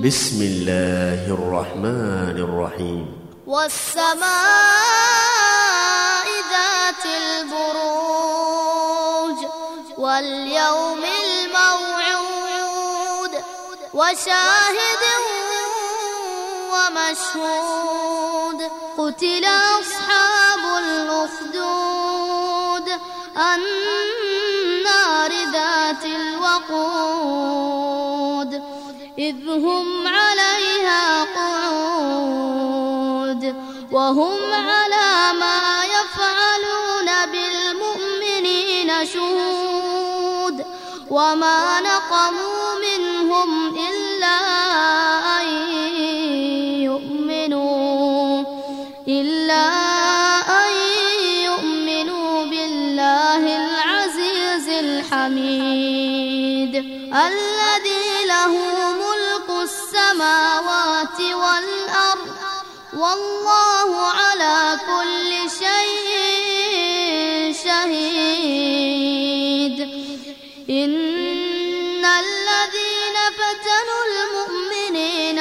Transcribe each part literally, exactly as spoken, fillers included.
بسم الله الرحمن الرحيم. والسماء ذات البروج واليوم الموعود وشاهد ومشهود. قتل أصحاب الأخدود النار ذات الوقود إذ هم عليها قعود وهم على ما يفعلون بالمؤمنين شهود. وما نقموا منهم إلا أن يؤمنوا إلا أن يؤمنوا بالله العزيز الحميد الذي له ملك السماوات والأرض والله على كل شيء شهيد. إن الذين فتنوا المؤمنين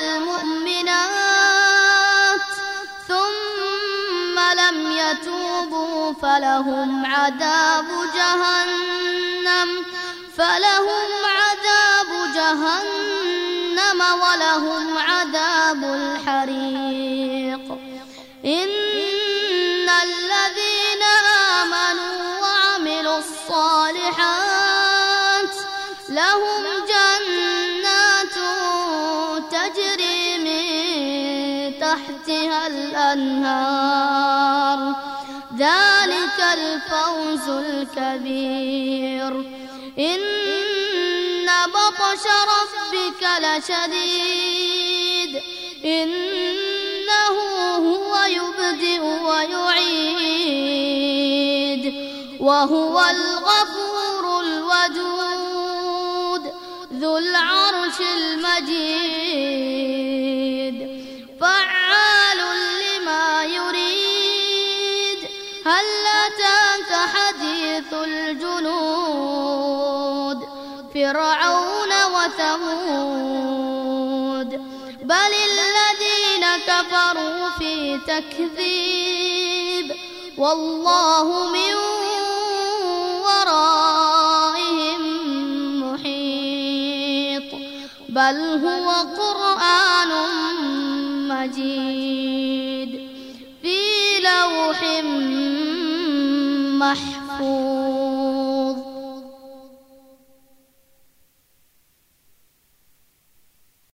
والمؤمنات ثم لم يتوبوا فلهم عذاب جهنم فلهم عذاب جهنم ولهم عذاب الحريق. إن الذين آمنوا وعملوا الصالحات لهم جنات تجري من تحتها الأنهار ذلك الفوز الكبير. إن بطش ربك لشديد إنه هو يبدئ ويعيد وهو الغفور الودود ذو العرش المجيد فعال لما يريد. هل أتاك حديث الجنود فرعون وثمود بل الذين كفروا في تكذيب والله من ورائهم محيط بل هو قرآن مجيد في لوح محفوظ.